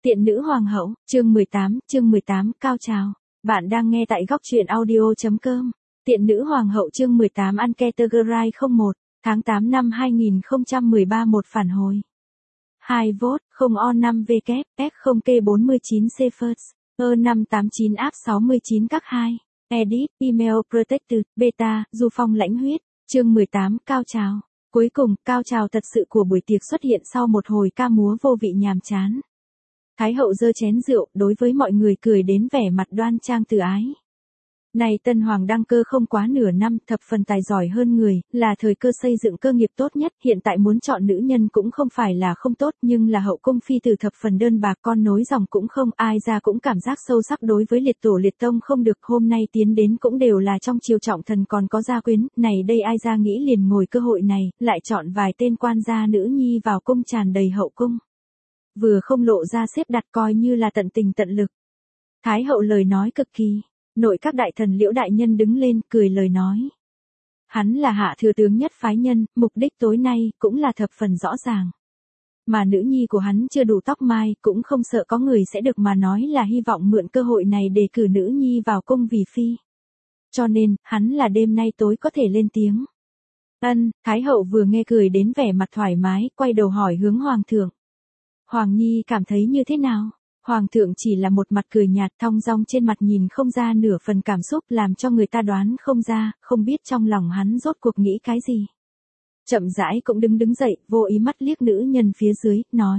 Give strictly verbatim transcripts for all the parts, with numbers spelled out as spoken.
Tiện nữ hoàng hậu, chương mười tám, chương mười tám, cao trào. Bạn đang nghe tại góc truyện audio chấm com. Tiện nữ hoàng hậu chương mười tám Uncategorized không một, tháng tám năm hai nghìn không trăm mười ba một phản hồi. hai vote, không O năm W, F không K bốn mươi chín C First, E năm tám chín App sáu mươi chín các hai. Edit, Email Protected, Beta, Du Phong lãnh huyết, chương mười tám, cao trào. Cuối cùng, cao trào thật sự của buổi tiệc xuất hiện sau một hồi ca múa vô vị nhàm chán. Thái hậu giơ chén rượu, đối với mọi người cười đến vẻ mặt đoan trang từ ái. Này tân hoàng đăng cơ không quá nửa năm, thập phần tài giỏi hơn người, là thời cơ xây dựng cơ nghiệp tốt nhất, hiện tại muốn chọn nữ nhân cũng không phải là không tốt, nhưng là hậu cung phi từ thập phần đơn bạc, con nối dòng cũng không, ai ra cũng cảm giác sâu sắc đối với liệt tổ liệt tông không được, hôm nay tiến đến cũng đều là trong triều trọng thần còn có gia quyến, này đây ai ra nghĩ liền ngồi cơ hội này, lại chọn vài tên quan gia nữ nhi vào cung tràn đầy hậu cung. Vừa không lộ ra xếp đặt coi như là tận tình tận lực. Thái hậu lời nói cực kỳ. Nội các đại thần Liễu đại nhân đứng lên cười lời nói. Hắn là hạ thừa tướng nhất phái nhân, mục đích tối nay cũng là thập phần rõ ràng. Mà nữ nhi của hắn chưa đủ tóc mai, cũng không sợ có người sẽ được mà nói là hy vọng mượn cơ hội này để cử nữ nhi vào cung vì phi. Cho nên, hắn là đêm nay tối có thể lên tiếng. Ân, Thái hậu vừa nghe cười đến vẻ mặt thoải mái, quay đầu hỏi hướng hoàng thượng. Hoàng nhi cảm thấy như thế nào? Hoàng thượng chỉ là một mặt cười nhạt thong dong trên mặt nhìn không ra nửa phần cảm xúc làm cho người ta đoán không ra, không biết trong lòng hắn rốt cuộc nghĩ cái gì. Chậm rãi cũng đứng đứng dậy, vô ý mắt liếc nữ nhân phía dưới, nói.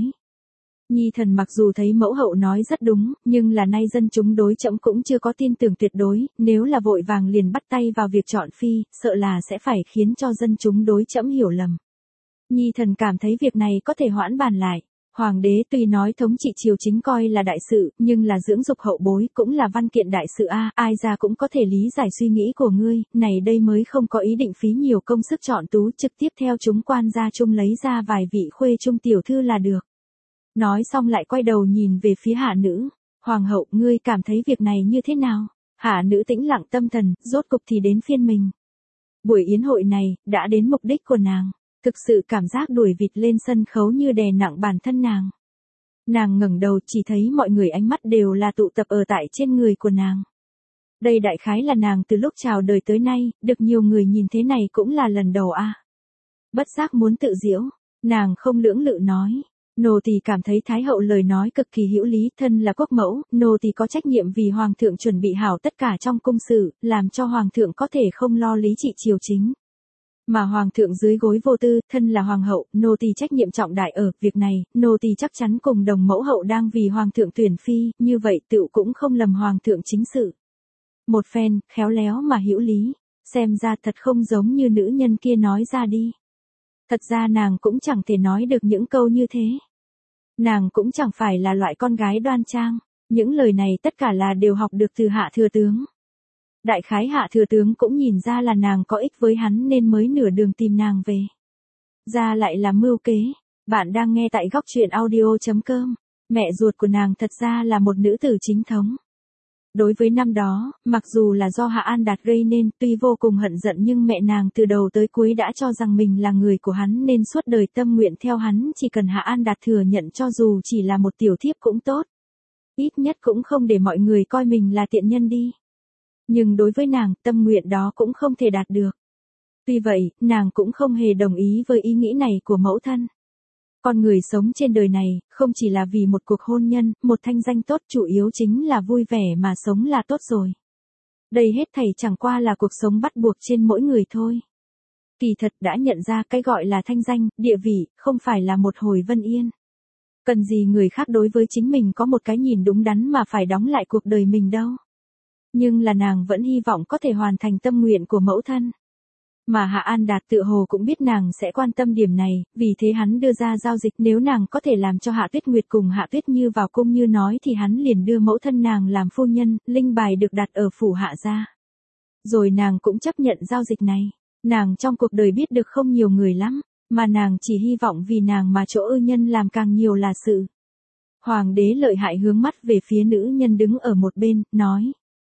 Nhi thần mặc dù thấy mẫu hậu nói rất đúng, nhưng là nay dân chúng đối trẫm cũng chưa có tin tưởng tuyệt đối, nếu là vội vàng liền bắt tay vào việc chọn phi, sợ là sẽ phải khiến cho dân chúng đối trẫm hiểu lầm. Nhi thần cảm thấy việc này có thể hoãn bàn lại. Hoàng đế tuy nói thống trị triều chính coi là đại sự, nhưng là dưỡng dục hậu bối cũng là văn kiện đại sự a, ai ra cũng có thể lý giải suy nghĩ của ngươi, này đây mới không có ý định phí nhiều công sức chọn tú, trực tiếp theo chúng quan gia chung lấy ra vài vị khuê trung tiểu thư là được. Nói xong lại quay đầu nhìn về phía hạ nữ, hoàng hậu, ngươi cảm thấy việc này như thế nào? Hạ nữ tĩnh lặng tâm thần, rốt cục thì đến phiên mình. Buổi yến hội này, đã đến mục đích của nàng. Thực sự cảm giác đuổi vịt lên sân khấu như đè nặng bản thân nàng. Nàng ngẩng đầu chỉ thấy mọi người ánh mắt đều là tụ tập ở tại trên người của nàng. Đây đại khái là nàng từ lúc chào đời tới nay, được nhiều người nhìn thế này cũng là lần đầu a. À. Bất giác muốn tự giễu, nàng không lưỡng lự nói. Nô tỳ cảm thấy Thái hậu lời nói cực kỳ hữu lý, thân là quốc mẫu, nô tỳ có trách nhiệm vì hoàng thượng chuẩn bị hảo tất cả trong cung sự, làm cho hoàng thượng có thể không lo lý trị triều chính. Mà hoàng thượng dưới gối vô tư, thân là hoàng hậu, nô tỳ trách nhiệm trọng đại ở việc này, nô tỳ chắc chắn cùng đồng mẫu hậu đang vì hoàng thượng tuyển phi, như vậy tựu cũng không lầm hoàng thượng chính sự. Một phen, khéo léo mà hữu lý, xem ra thật không giống như nữ nhân kia nói ra đi. Thật ra nàng cũng chẳng thể nói được những câu như thế. Nàng cũng chẳng phải là loại con gái đoan trang, những lời này tất cả là đều học được từ hạ thừa tướng. Đại khái hạ thừa tướng cũng nhìn ra là nàng có ích với hắn nên mới nửa đường tìm nàng về. Ra lại là mưu kế, bạn đang nghe tại góc truyện audio chấm com, mẹ ruột của nàng thật ra là một nữ tử chính thống. Đối với năm đó, mặc dù là do Hạ An Đạt gây nên, tuy vô cùng hận giận nhưng mẹ nàng từ đầu tới cuối đã cho rằng mình là người của hắn nên suốt đời tâm nguyện theo hắn, chỉ cần Hạ An Đạt thừa nhận cho dù chỉ là một tiểu thiếp cũng tốt. Ít nhất cũng không để mọi người coi mình là tiện nhân đi. Nhưng đối với nàng, tâm nguyện đó cũng không thể đạt được. Tuy vậy, nàng cũng không hề đồng ý với ý nghĩ này của mẫu thân. Con người sống trên đời này, không chỉ là vì một cuộc hôn nhân, một thanh danh tốt, chủ yếu chính là vui vẻ mà sống là tốt rồi. Đây hết thảy chẳng qua là cuộc sống bắt buộc trên mỗi người thôi. Kỳ thật đã nhận ra cái gọi là thanh danh, địa vị, không phải là một hồi vân yên. Cần gì người khác đối với chính mình có một cái nhìn đúng đắn mà phải đóng lại cuộc đời mình đâu. Nhưng là nàng vẫn hy vọng có thể hoàn thành tâm nguyện của mẫu thân. Mà Hạ An Đạt tự hồ cũng biết nàng sẽ quan tâm điểm này, vì thế hắn đưa ra giao dịch nếu nàng có thể làm cho Hạ Tuyết Nguyệt cùng Hạ Tuyết Như vào cung như nói thì hắn liền đưa mẫu thân nàng làm phu nhân, linh bài được đặt ở phủ Hạ gia. Rồi nàng cũng chấp nhận giao dịch này, nàng trong cuộc đời biết được không nhiều người lắm, mà nàng chỉ hy vọng vì nàng mà chỗ ư nhân làm càng nhiều là sự. Hoàng đế lợi hại hướng mắt về phía nữ nhân đứng ở một bên, nói.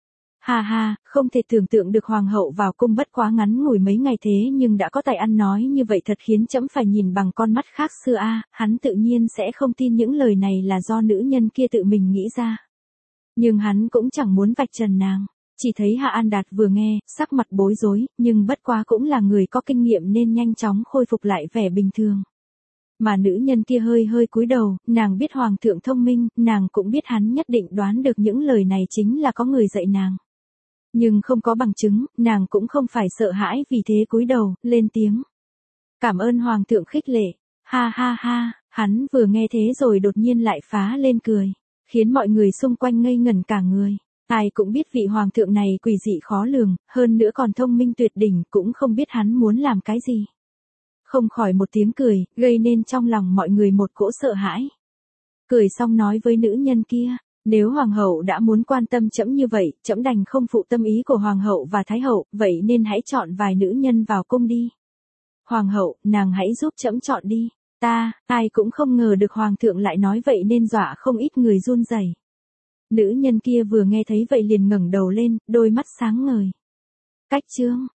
Ha ha, không thể tưởng tượng được hoàng hậu vào cung bất quá ngắn ngủi mấy ngày thế nhưng đã có tài ăn nói như vậy thật khiến trẫm phải nhìn bằng con mắt khác xưa a. Hắn tự nhiên sẽ không tin những lời này là do nữ nhân kia tự mình nghĩ ra. Nhưng hắn cũng chẳng muốn vạch trần nàng. Chỉ thấy Hạ An Đạt vừa nghe, sắc mặt bối rối, nhưng bất quá cũng là người có kinh nghiệm nên nhanh chóng khôi phục lại vẻ bình thường. Mà nữ nhân kia hơi hơi cúi đầu, nàng biết hoàng thượng thông minh, nàng cũng biết hắn nhất định đoán được những lời này chính là có người dạy nàng. Nhưng không có bằng chứng, nàng cũng không phải sợ hãi vì thế cúi đầu, lên tiếng. Cảm ơn hoàng thượng khích lệ. Ha ha ha, hắn vừa nghe thế rồi đột nhiên lại phá lên cười, khiến mọi người xung quanh ngây ngẩn cả người. Ai cũng biết vị hoàng thượng này quỷ dị khó lường, hơn nữa còn thông minh tuyệt đỉnh, cũng không biết hắn muốn làm cái gì. Không khỏi một tiếng cười, gây nên trong lòng mọi người một cỗ sợ hãi. Cười xong nói với nữ nhân kia, nếu hoàng hậu đã muốn quan tâm trẫm như vậy, trẫm đành không phụ tâm ý của hoàng hậu và thái hậu, vậy nên hãy chọn vài nữ nhân vào cung đi. Hoàng hậu, nàng hãy giúp trẫm chọn đi. Ta, ai cũng không ngờ được hoàng thượng lại nói vậy nên dọa không ít người run rẩy. Nữ nhân kia vừa nghe thấy vậy liền ngẩng đầu lên, đôi mắt sáng ngời. Cách chương